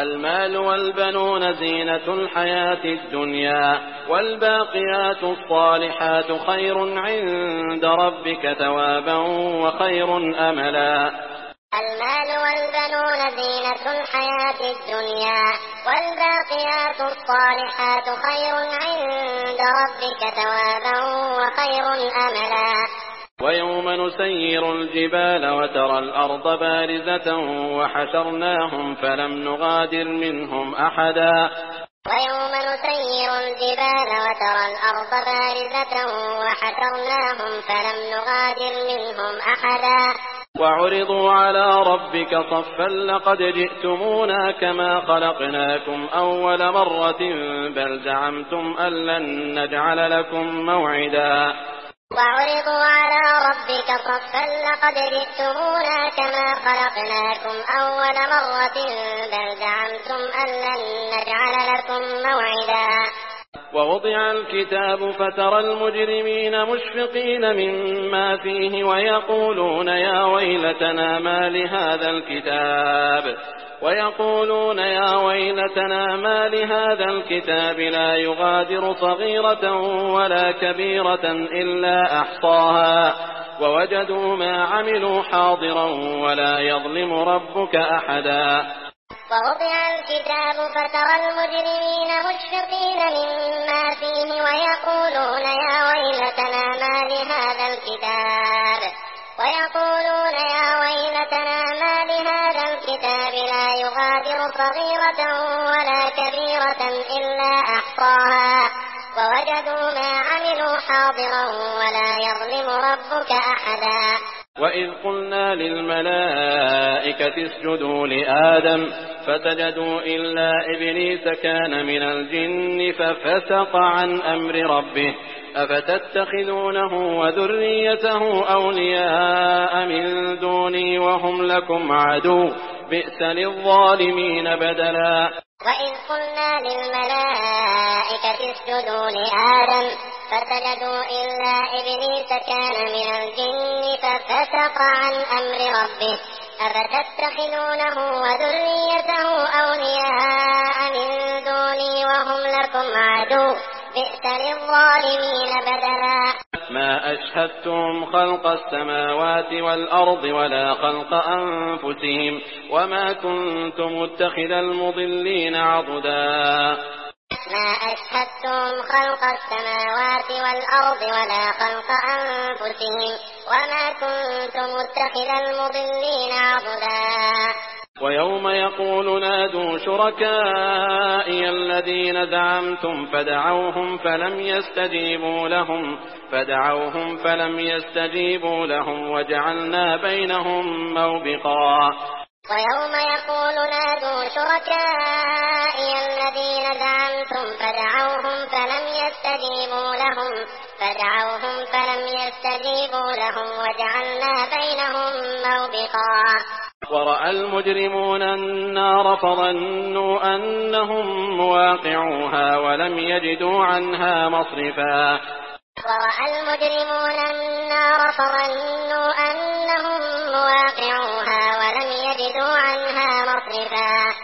المال والبنون زينة الحياة الدنيا والباقيات الصالحات خير عند ربك ثوابا وخير أملا. المال والبنون زينة الحياة الدنيا والباقيات الصالحات خير عند ربك ثوابا وخير أملا. ويوم نسير الجبال وترى الأرض بارزة وحشرناهم فلم نغادر منهم أحدا. ويوم نسير الجبال وترى الأرض بارزة وحشرناهم فلم نغادر منهم أحدا. وعرضوا على ربك صفا لقد جئتمونا كما خلقناكم أول مرة بل زعمتم أن لن نجعل لكم موعدا. وعرضوا على ربك صفا لقد جئتمونا كما خلقناكم أول مرة بل زعمتم أن لن نجعل لكم موعدا. ووضع الكتاب فترى المجرمين مشفقين مما فيه ويقولون يا ويلتنا ما لهذا الكتاب لا يغادر صغيرة ولا كبيرة إلا أحصاها ووجدوا ما عملوا حاضرا ولا يظلم ربك أحدا. ووضع الكتاب فترى المجرمين مشفقين مما فيه ويقولون يا ويلتنا ما لهذا الكتاب لا يغادر صغيرة ولا كبيرة إلا أحصاها ووجدوا ما عملوا حاضرا ولا يظلم ربك أحدا. وإذ قلنا للملائكة اسجدوا لآدم فسجدوا إلا إبليس كان من الجن ففسق عن أمر ربه أفتتخذونه وذريته أولياء من دوني وهم لكم عدو بئس للظالمين بدلا. وإذ قلنا للملائكة اسجدوا لآدم فسجدوا إلا إبليس كان من الجن ففسق عن أمر ربه أفتتخذونه وذريته أولياء من دوني وهم لكم عدو بئس للظالمين بدلا. ما أشهدتم خلق السماوات والأرض ولا خلق أنفسهم وما كنت متخذ المضلين عضدا. ما أشهدتم خلق السماوات والأرض ولا خلق أنفسهم وما كنت متخذ المضلين عضدا. ويوم يقول نادوا شركائي الذين زعمتم فدعوهم فلم يستجيبوا لهم وجعلنا بينهم موبقا. ويوم يقول نادوا شركائي الذين زعمتم فدعوهم فلم يستجيبوا لهم وجعلنا بينهم موبقا. ورأى المجرمون النار فظنوا أنهم مواقعوها ولم يجدوا عنها مصرفا. ورأى المجرمون النار فظنوا أنهم مواقعوها ولم يجدوا عنها مصرفا.